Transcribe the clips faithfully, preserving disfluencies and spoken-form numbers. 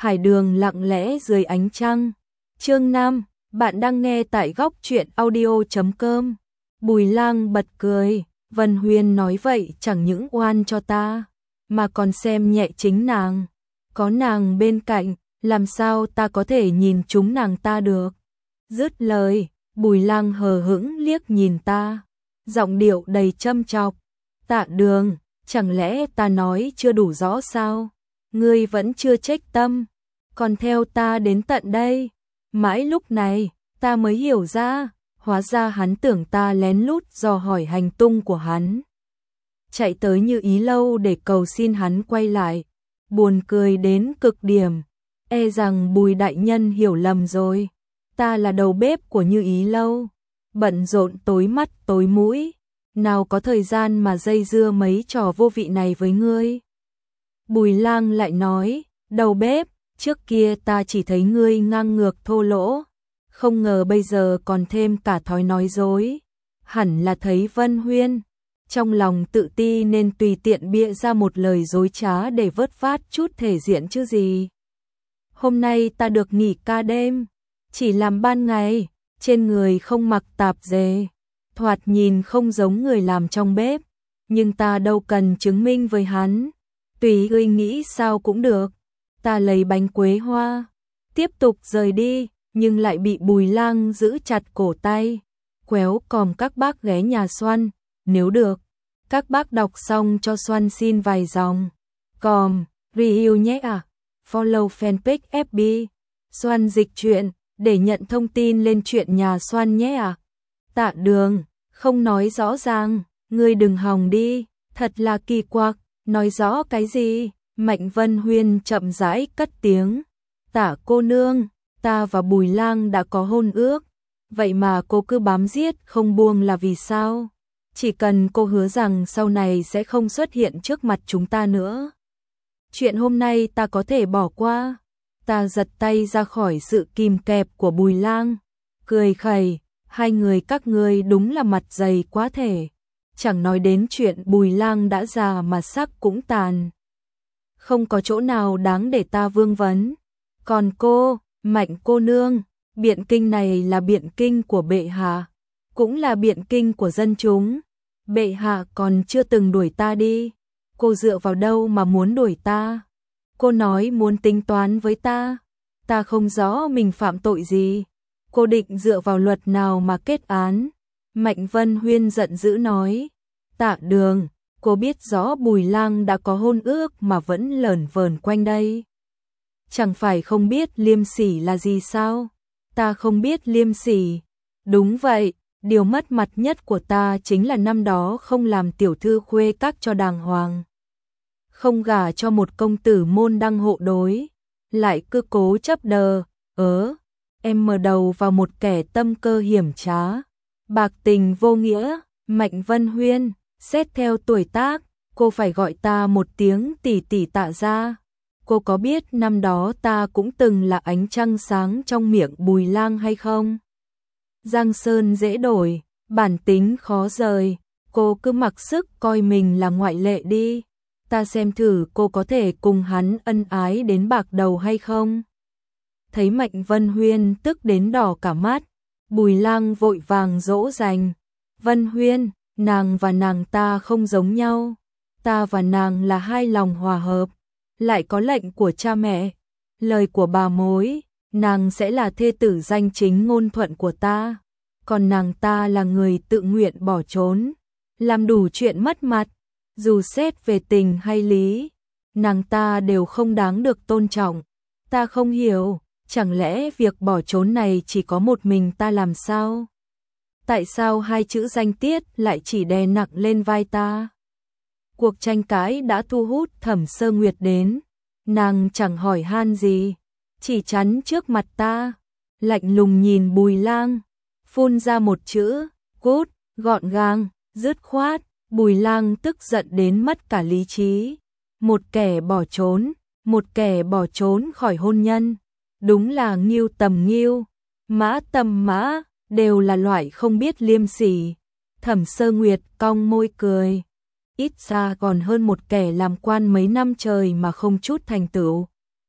Hải đường lặng lẽ dưới ánh trăng. Chương năm, bạn đang nghe tại góc truyện audio chấm com. Bùi Lang bật cười, Vân Huyên nói vậy chẳng những oan cho ta, mà còn xem nhẹ chính nàng. Có nàng bên cạnh, làm sao ta có thể nhìn chúng nàng ta được. Dứt lời, Bùi Lang hờ hững liếc nhìn ta, giọng điệu đầy châm chọc. Tạ Đường, chẳng lẽ ta nói chưa đủ rõ sao? Ngươi vẫn chưa trách tâm, còn theo ta đến tận đây. Mãi lúc này, ta mới hiểu ra, hóa ra hắn tưởng ta lén lút dò hỏi hành tung của hắn. Chạy tới Như Ý lâu để cầu xin hắn quay lại. Buồn cười đến cực điểm, e rằng Bùi đại nhân hiểu lầm rồi. Ta là đầu bếp của Như Ý lâu, bận rộn tối mắt tối mũi, nào có thời gian mà dây dưa mấy trò vô vị này với ngươi. Bùi Lang lại nói, đầu bếp, trước kia ta chỉ thấy ngươi ngang ngược thô lỗ, không ngờ bây giờ còn thêm cả thói nói dối. Hẳn là thấy Vân Huyên trong lòng tự ti nên tùy tiện bịa ra một lời dối trá để vớt vát chút thể diện chứ gì. Hôm nay ta được nghỉ ca đêm, chỉ làm ban ngày, trên người không mặc tạp dề, thoạt nhìn không giống người làm trong bếp, nhưng ta đâu cần chứng minh với hắn, tùy ngươi nghĩ sao cũng được. Ta lấy bánh quế hoa, tiếp tục rời đi, nhưng lại bị Bùi Lang giữ chặt cổ tay, quéo còm các bác ghé nhà Xoan, nếu được, các bác đọc xong cho Xoan xin vài dòng. Còm, review nhé à, follow fanpage ép bê, Xoan dịch truyện, để nhận thông tin lên chuyện nhà Xoan nhé à. Tạ Đường, không nói rõ ràng, ngươi đừng hòng đi, thật là kỳ quặc, nói rõ cái gì? Mạnh Vân Huyên chậm rãi cất tiếng. Tạ cô nương, ta và Bùi Lang đã có hôn ước, vậy mà cô cứ bám giết không buông là vì sao? Chỉ cần cô hứa rằng sau này sẽ không xuất hiện trước mặt chúng ta nữa, chuyện hôm nay ta có thể bỏ qua. Ta giật tay ra khỏi sự kìm kẹp của Bùi Lang, cười khẩy, hai người các ngươi đúng là mặt dày quá thể. Chẳng nói đến chuyện Bùi Lang đã già mà sắc cũng tàn, không có chỗ nào đáng để ta vương vấn. Còn cô, Mạnh cô nương, biện kinh này là biện kinh của bệ hạ, cũng là biện kinh của dân chúng. Bệ hạ còn chưa từng đuổi ta đi, cô dựa vào đâu mà muốn đuổi ta? Cô nói muốn tính toán với ta, ta không rõ mình phạm tội gì, cô định dựa vào luật nào mà kết án? Mạnh Vân Huyên giận dữ nói. Tạ Đường, cô biết rõ Bùi Lang đã có hôn ước mà vẫn lởn vởn quanh đây, chẳng phải không biết liêm sỉ là gì sao? Ta không biết liêm sỉ? Đúng vậy, điều mất mặt nhất của ta chính là năm đó không làm tiểu thư khuê các cho đàng hoàng, không gả cho một công tử môn đăng hộ đối, lại cứ cố chấp đờ ớ em mở đầu vào một kẻ tâm cơ hiểm trá, bạc tình vô nghĩa. Mạnh Vân Huyên, xét theo tuổi tác, cô phải gọi ta một tiếng tỷ tỷ Tạ gia. Cô có biết năm đó ta cũng từng là ánh trăng sáng trong miệng Bùi Lang hay không? Giang sơn dễ đổi, bản tính khó rời, cô cứ mặc sức coi mình là ngoại lệ đi. Ta xem thử cô có thể cùng hắn ân ái đến bạc đầu hay không? Thấy Mạnh Vân Huyên tức đến đỏ cả mắt, Bùi Lang vội vàng dỗ dành. Vân Huyên, nàng và nàng ta không giống nhau, ta và nàng là hai lòng hòa hợp, lại có lệnh của cha mẹ, lời của bà mối, nàng sẽ là thê tử danh chính ngôn thuận của ta, còn nàng ta là người tự nguyện bỏ trốn, làm đủ chuyện mất mặt. Dù xét về tình hay lý, nàng ta đều không đáng được tôn trọng. Ta không hiểu, chẳng lẽ việc bỏ trốn này chỉ có một mình ta làm sao? Tại sao hai chữ danh tiết lại chỉ đè nặng lên vai ta? Cuộc tranh cãi đã thu hút Thẩm Sơ Nguyệt đến, nàng chẳng hỏi han gì, chỉ chắn trước mặt ta, lạnh lùng nhìn Bùi Lang, phun ra một chữ, cút, gọn gàng, dứt khoát. Bùi Lang tức giận đến mất cả lý trí. Một kẻ bỏ trốn, một kẻ bỏ trốn khỏi hôn nhân, đúng là ngưu tầm ngưu, mã tầm mã, đều là loại không biết liêm sỉ. Thẩm Sơ Nguyệt cong môi cười, ít ra còn hơn một kẻ làm quan mấy năm trời mà không chút thành tựu.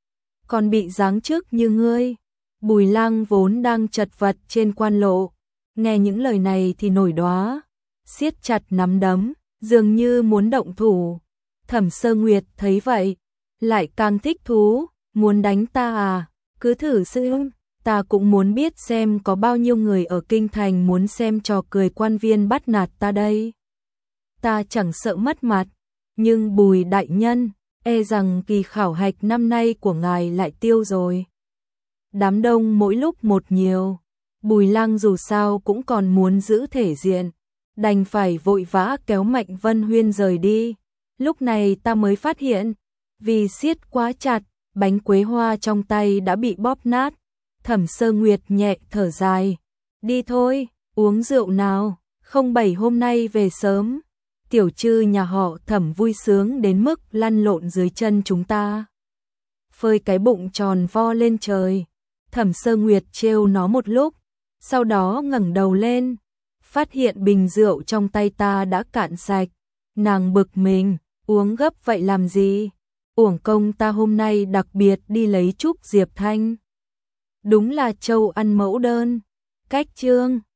còn bị giáng chức như ngươi. Bùi Lang vốn đang chật vật trên quan lộ, nghe những lời này thì nổi đoá, siết chặt nắm đấm, dường như muốn động thủ. Thẩm Sơ Nguyệt thấy vậy, lại càng thích thú, muốn đánh ta à, cứ thử xem, ta cũng muốn biết xem có bao nhiêu người ở kinh thành muốn xem trò cười quan viên bắt nạt ta đây. Ta chẳng sợ mất mặt, nhưng Bùi đại nhân, e rằng kỳ khảo hạch năm nay của ngài lại tiêu rồi. Đám đông mỗi lúc một nhiều, Bùi Lang dù sao cũng còn muốn giữ thể diện, đành phải vội vã kéo Mạnh Vân Huyên rời đi. Lúc này ta mới phát hiện, vì siết quá chặt, bánh quế hoa trong tay đã bị bóp nát. Thẩm Sơ Nguyệt nhẹ thở dài, đi thôi, uống rượu nào, không bảy hôm nay về sớm. Tiểu trư nhà họ Thẩm vui sướng đến mức lăn lộn dưới chân chúng ta. Phơi cái bụng tròn vo lên trời. Thẩm Sơ Nguyệt trêu nó một lúc, sau đó ngẩng đầu lên, phát hiện bình rượu trong tay ta đã cạn sạch. Nàng bực mình, uống gấp vậy làm gì? Uổng công ta hôm nay đặc biệt đi lấy Trúc Diệp Thanh. Đúng là trâu ăn mẫu đơn. Cách chương